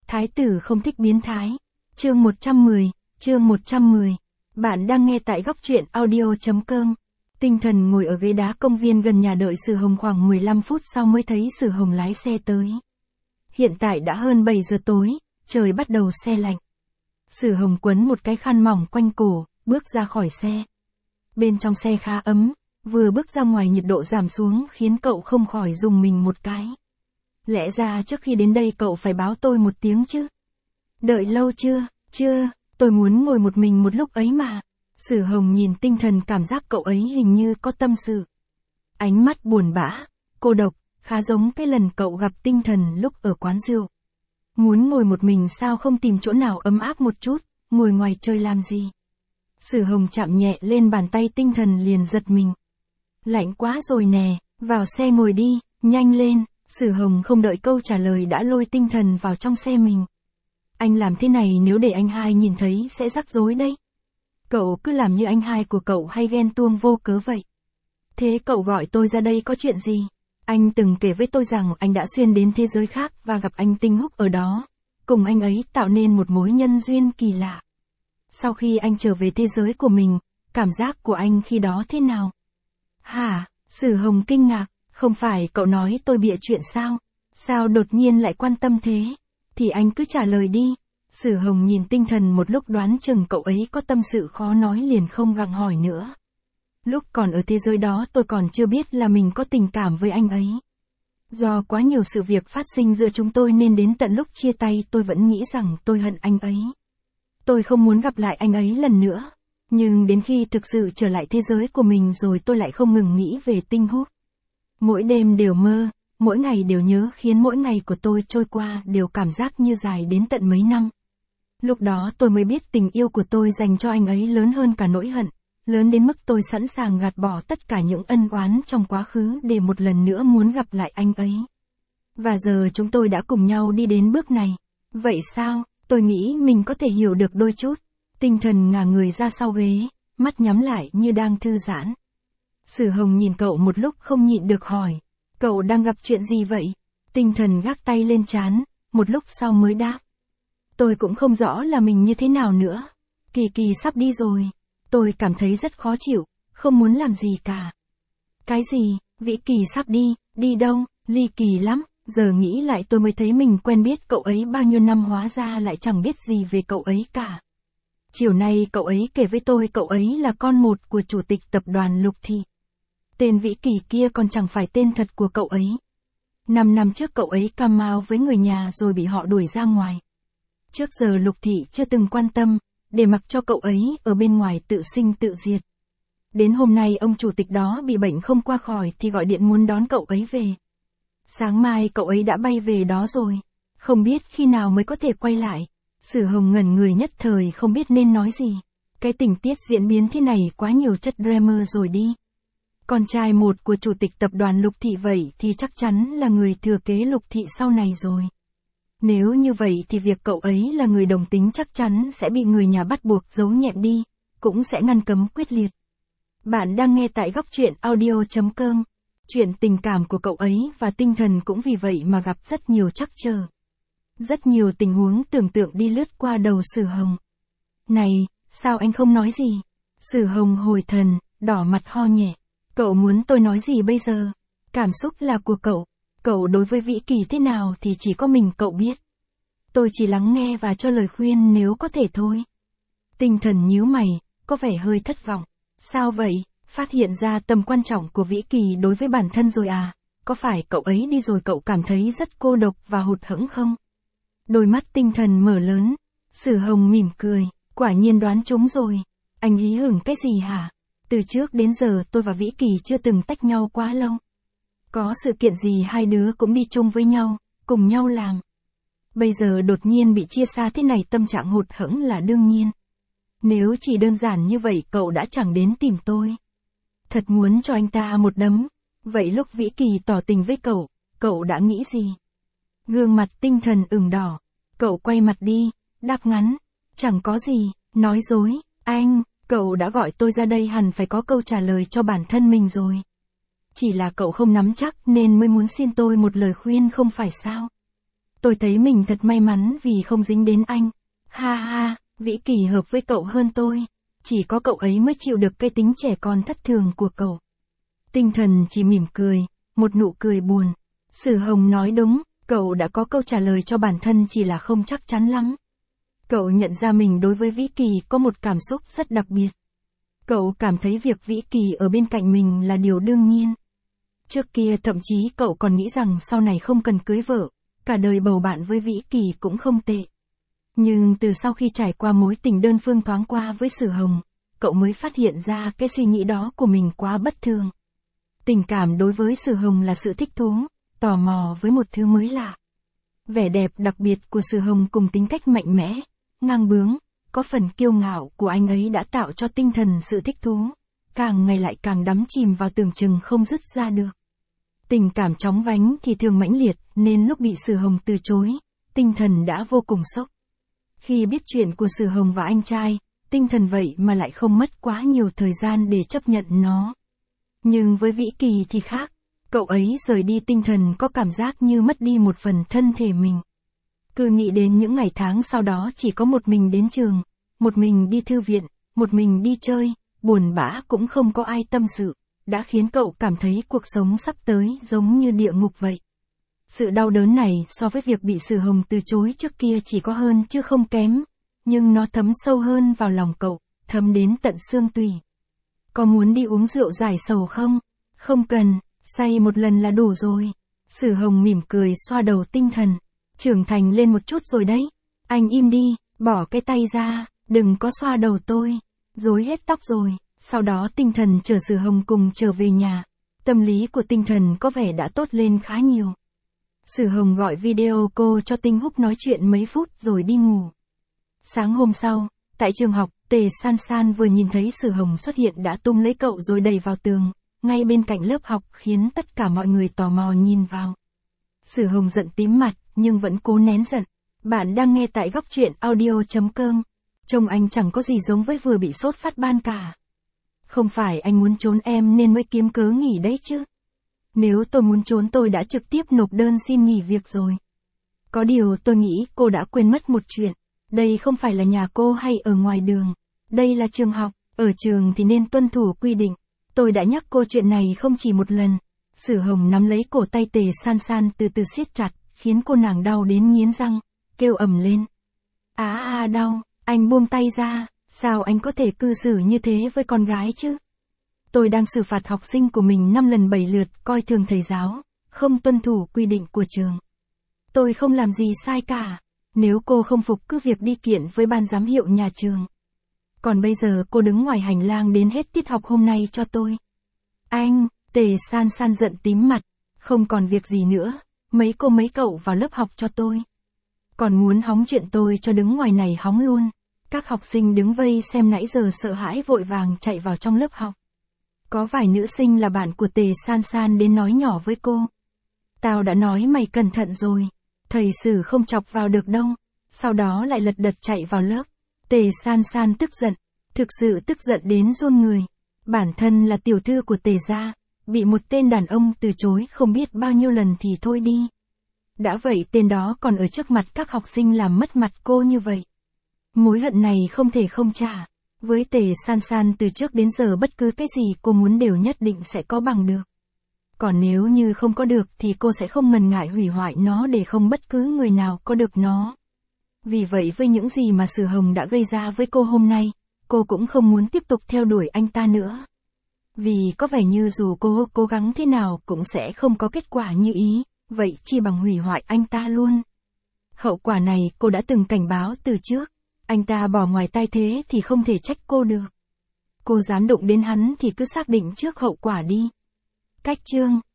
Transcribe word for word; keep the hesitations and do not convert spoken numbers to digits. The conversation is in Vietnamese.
Thái tử không thích biến thái. Chương một trăm mười, chương một trăm mười. Bạn đang nghe tại góc truyện audio chấm com. Tinh Thần ngồi ở ghế đá công viên gần nhà đợi Sử Hồng khoảng mười lăm phút sau mới thấy Sử Hồng lái xe tới. Hiện tại đã hơn bảy giờ tối, trời bắt đầu se lạnh. Sử Hồng quấn một cái khăn mỏng quanh cổ, bước ra khỏi xe. Bên trong xe khá ấm, vừa bước ra ngoài nhiệt độ giảm xuống khiến cậu không khỏi rùng mình một cái. Lẽ ra trước khi đến đây cậu phải báo tôi một tiếng chứ. Đợi lâu chưa? Chưa, tôi muốn ngồi một mình một lúc ấy mà. Sử Hồng nhìn Tinh Thần, cảm giác cậu ấy hình như có tâm sự. Ánh mắt buồn bã, cô độc, khá giống cái lần cậu gặp Tinh Thần lúc ở quán rượu. Muốn ngồi một mình sao không tìm chỗ nào ấm áp một chút, ngồi ngoài chơi làm gì? Sử Hồng chạm nhẹ lên bàn tay Tinh Thần liền giật mình. Lạnh quá rồi nè, vào xe ngồi đi, nhanh lên. Sử Hồng không đợi câu trả lời đã lôi Tinh Thần vào trong xe mình. Anh làm thế này nếu để anh hai nhìn thấy sẽ rắc rối đấy. Cậu cứ làm như anh hai của cậu hay ghen tuông vô cớ vậy. Thế cậu gọi tôi ra đây có chuyện gì? Anh từng kể với tôi rằng anh đã xuyên đến thế giới khác và gặp anh Tinh Húc ở đó. Cùng anh ấy tạo nên một mối nhân duyên kỳ lạ. Sau khi anh trở về thế giới của mình, cảm giác của anh khi đó thế nào? Hả? Sử Hồng kinh ngạc, không phải cậu nói tôi bịa chuyện sao? Sao đột nhiên lại quan tâm thế? Thì anh cứ trả lời đi. Sử Hồng nhìn Tinh Thần một lúc, đoán chừng cậu ấy có tâm sự khó nói liền không gặng hỏi nữa. Lúc còn ở thế giới đó tôi còn chưa biết là mình có tình cảm với anh ấy. Do quá nhiều sự việc phát sinh giữa chúng tôi nên đến tận lúc chia tay tôi vẫn nghĩ rằng tôi hận anh ấy. Tôi không muốn gặp lại anh ấy lần nữa. Nhưng đến khi thực sự trở lại thế giới của mình rồi tôi lại không ngừng nghĩ về Tinh Húc. Mỗi đêm đều mơ, mỗi ngày đều nhớ khiến mỗi ngày của tôi trôi qua đều cảm giác như dài đến tận mấy năm. Lúc đó tôi mới biết tình yêu của tôi dành cho anh ấy lớn hơn cả nỗi hận, lớn đến mức tôi sẵn sàng gạt bỏ tất cả những ân oán trong quá khứ để một lần nữa muốn gặp lại anh ấy. Và giờ chúng tôi đã cùng nhau đi đến bước này. Vậy sao? Tôi nghĩ mình có thể hiểu được đôi chút. Tinh Thần ngả người ra sau ghế, mắt nhắm lại như đang thư giãn. Sử Hồng nhìn cậu một lúc không nhịn được hỏi, cậu đang gặp chuyện gì vậy? Tinh Thần gác tay lên trán, một lúc sau mới đáp. Tôi cũng không rõ là mình như thế nào nữa. Kỳ Kỳ sắp đi rồi. Tôi cảm thấy rất khó chịu, không muốn làm gì cả. Cái gì? Vĩ Kỳ sắp đi, đi đâu? Ly kỳ lắm. Giờ nghĩ lại tôi mới thấy mình quen biết cậu ấy bao nhiêu năm hóa ra lại chẳng biết gì về cậu ấy cả. Chiều nay cậu ấy kể với tôi cậu ấy là con một của chủ tịch tập đoàn Lục Thị. Tên Vĩ Kỳ kia còn chẳng phải tên thật của cậu ấy. Năm năm trước cậu ấy cam mau với người nhà rồi bị họ đuổi ra ngoài. Trước giờ Lục Thị chưa từng quan tâm, để mặc cho cậu ấy ở bên ngoài tự sinh tự diệt. Đến hôm nay ông chủ tịch đó bị bệnh không qua khỏi thì gọi điện muốn đón cậu ấy về. Sáng mai cậu ấy đã bay về đó rồi, không biết khi nào mới có thể quay lại. Sử Hồng ngẩn người nhất thời không biết nên nói gì. Cái tình tiết diễn biến thế này quá nhiều chất drama rồi đi. Con trai một của chủ tịch tập đoàn Lục Thị vậy thì chắc chắn là người thừa kế Lục Thị sau này rồi. Nếu như vậy thì việc cậu ấy là người đồng tính chắc chắn sẽ bị người nhà bắt buộc giấu nhẹm đi, cũng sẽ ngăn cấm quyết liệt. Bạn đang nghe tại góc truyện audio chấm com. Chuyện tình cảm của cậu ấy và Tinh Thần cũng vì vậy mà gặp rất nhiều trắc trở. Rất nhiều tình huống tưởng tượng đi lướt qua đầu Sử Hồng. Này, sao anh không nói gì? Sử Hồng hồi thần, đỏ mặt ho nhẹ. Cậu muốn tôi nói gì bây giờ? Cảm xúc là của cậu. Cậu đối với Vĩ Kỳ thế nào thì chỉ có mình cậu biết. Tôi chỉ lắng nghe và cho lời khuyên nếu có thể thôi. Tinh Thần nhíu mày, có vẻ hơi thất vọng. Sao vậy? Phát hiện ra tầm quan trọng của Vĩ Kỳ đối với bản thân rồi à? Có phải cậu ấy đi rồi cậu cảm thấy rất cô độc và hụt hẫng không? Đôi mắt Tinh Thần mở lớn. Sử Hồng mỉm cười, quả nhiên đoán trúng rồi. Anh hí hửng cái gì hả? Từ trước đến giờ tôi và Vĩ Kỳ chưa từng tách nhau quá lâu. Có sự kiện gì hai đứa cũng đi chung với nhau, cùng nhau làm. Bây giờ đột nhiên bị chia xa thế này tâm trạng hụt hẫng là đương nhiên. Nếu chỉ đơn giản như vậy cậu đã chẳng đến tìm tôi. Thật muốn cho anh ta một đấm. Vậy lúc Vĩ Kỳ tỏ tình với cậu, cậu đã nghĩ gì? Gương mặt Tinh Thần ửng đỏ. Cậu quay mặt đi, đáp ngắn. Chẳng có gì, nói dối. Anh, cậu đã gọi tôi ra đây hẳn phải có câu trả lời cho bản thân mình rồi. Chỉ là cậu không nắm chắc nên mới muốn xin tôi một lời khuyên không phải sao? Tôi thấy mình thật may mắn vì không dính đến anh. Ha ha, Vĩ Kỳ hợp với cậu hơn tôi. Chỉ có cậu ấy mới chịu được cái tính trẻ con thất thường của cậu. Tinh Thần chỉ mỉm cười, một nụ cười buồn. Sử Hồng nói đúng, cậu đã có câu trả lời cho bản thân chỉ là không chắc chắn lắm. Cậu nhận ra mình đối với Vĩ Kỳ có một cảm xúc rất đặc biệt. Cậu cảm thấy việc Vĩ Kỳ ở bên cạnh mình là điều đương nhiên. Trước kia thậm chí cậu còn nghĩ rằng sau này không cần cưới vợ, cả đời bầu bạn với Vĩ Kỳ cũng không tệ. Nhưng từ sau khi trải qua mối tình đơn phương thoáng qua với Sử Hồng, cậu mới phát hiện ra cái suy nghĩ đó của mình quá bất thường. Tình cảm đối với Sử Hồng là sự thích thú, tò mò với một thứ mới lạ. Vẻ đẹp đặc biệt của Sử Hồng cùng tính cách mạnh mẽ, ngang bướng, có phần kiêu ngạo của anh ấy đã tạo cho Tinh Thần sự thích thú, càng ngày lại càng đắm chìm vào tưởng chừng không dứt ra được. Tình cảm chóng vánh thì thường mãnh liệt, nên lúc bị Sử Hồng từ chối, Tinh Thần đã vô cùng sốc. Khi biết chuyện của Sử Hồng và anh trai, Tinh Thần vậy mà lại không mất quá nhiều thời gian để chấp nhận nó. Nhưng với Vĩ Kỳ thì khác, cậu ấy rời đi Tinh Thần có cảm giác như mất đi một phần thân thể mình. Cứ nghĩ đến những ngày tháng sau đó chỉ có một mình đến trường, một mình đi thư viện, một mình đi chơi, buồn bã cũng không có ai tâm sự, đã khiến cậu cảm thấy cuộc sống sắp tới giống như địa ngục vậy. Sự đau đớn này so với việc bị Sử Hồng từ chối trước kia chỉ có hơn chứ không kém, nhưng nó thấm sâu hơn vào lòng cậu, thấm đến tận xương tủy. Có muốn đi uống rượu giải sầu không? Không cần, say một lần là đủ rồi. Sử Hồng mỉm cười xoa đầu Tinh Thần. Trưởng thành lên một chút rồi đấy. Anh im đi, bỏ cái tay ra, đừng có xoa đầu tôi. Rối hết tóc rồi. Sau đó Tinh Thần chở Sử Hồng cùng trở về nhà. Tâm lý của Tinh Thần có vẻ đã tốt lên khá nhiều. Sử Hồng gọi video cô cho Tinh Húc nói chuyện mấy phút rồi đi ngủ. Sáng hôm sau, tại trường học, Tề San San vừa nhìn thấy Sử Hồng xuất hiện đã tung lấy cậu rồi đẩy vào tường, ngay bên cạnh lớp học khiến tất cả mọi người tò mò nhìn vào. Sử Hồng giận tím mặt, nhưng vẫn cố nén giận. Bạn đang nghe tại góc truyện audio chấm com. Trông anh chẳng có gì giống với vừa bị sốt phát ban cả. Không phải anh muốn trốn em nên mới kiếm cớ nghỉ đấy chứ. Nếu tôi muốn trốn tôi đã trực tiếp nộp đơn xin nghỉ việc rồi. Có điều tôi nghĩ cô đã quên mất một chuyện. Đây không phải là nhà cô hay ở ngoài đường. Đây là trường học, ở trường thì nên tuân thủ quy định. Tôi đã nhắc cô chuyện này không chỉ một lần. Sử Hồng nắm lấy cổ tay Tề San San từ từ siết chặt, khiến cô nàng đau đến nghiến răng, kêu ầm lên. Á à, à đau, anh buông tay ra, sao anh có thể cư xử như thế với con gái chứ? Tôi đang xử phạt học sinh của mình năm lần bảy lượt, coi thường thầy giáo, không tuân thủ quy định của trường. Tôi không làm gì sai cả, nếu cô không phục cứ việc đi kiện với ban giám hiệu nhà trường. Còn bây giờ cô đứng ngoài hành lang đến hết tiết học hôm nay cho tôi. Anh, Tề San San giận tím mặt, không còn việc gì nữa, mấy cô mấy cậu vào lớp học cho tôi. Còn muốn hóng chuyện tôi cho đứng ngoài này hóng luôn. Các học sinh đứng vây xem nãy giờ sợ hãi vội vàng chạy vào trong lớp học. Có vài nữ sinh là bạn của Tề San San đến nói nhỏ với cô. Tao đã nói mày cẩn thận rồi, thầy Sử không chọc vào được đâu. Sau đó lại lật đật chạy vào lớp. Tề San San tức giận, thực sự tức giận đến run người. Bản thân là tiểu thư của Tề gia, bị một tên đàn ông từ chối không biết bao nhiêu lần thì thôi đi. Đã vậy tên đó còn ở trước mặt các học sinh làm mất mặt cô như vậy. Mối hận này không thể không trả. Với Tề San San từ trước đến giờ bất cứ cái gì cô muốn đều nhất định sẽ có bằng được. Còn nếu như không có được thì cô sẽ không ngần ngại hủy hoại nó để không bất cứ người nào có được nó. Vì vậy với những gì mà Sử Hồng đã gây ra với cô hôm nay, cô cũng không muốn tiếp tục theo đuổi anh ta nữa. Vì có vẻ như dù cô cố gắng thế nào cũng sẽ không có kết quả như ý, vậy chi bằng hủy hoại anh ta luôn. Hậu quả này cô đã từng cảnh báo từ trước, anh ta bỏ ngoài tai thế thì không thể trách cô được. Cô dám đụng đến hắn thì cứ xác định trước hậu quả đi. Cách chương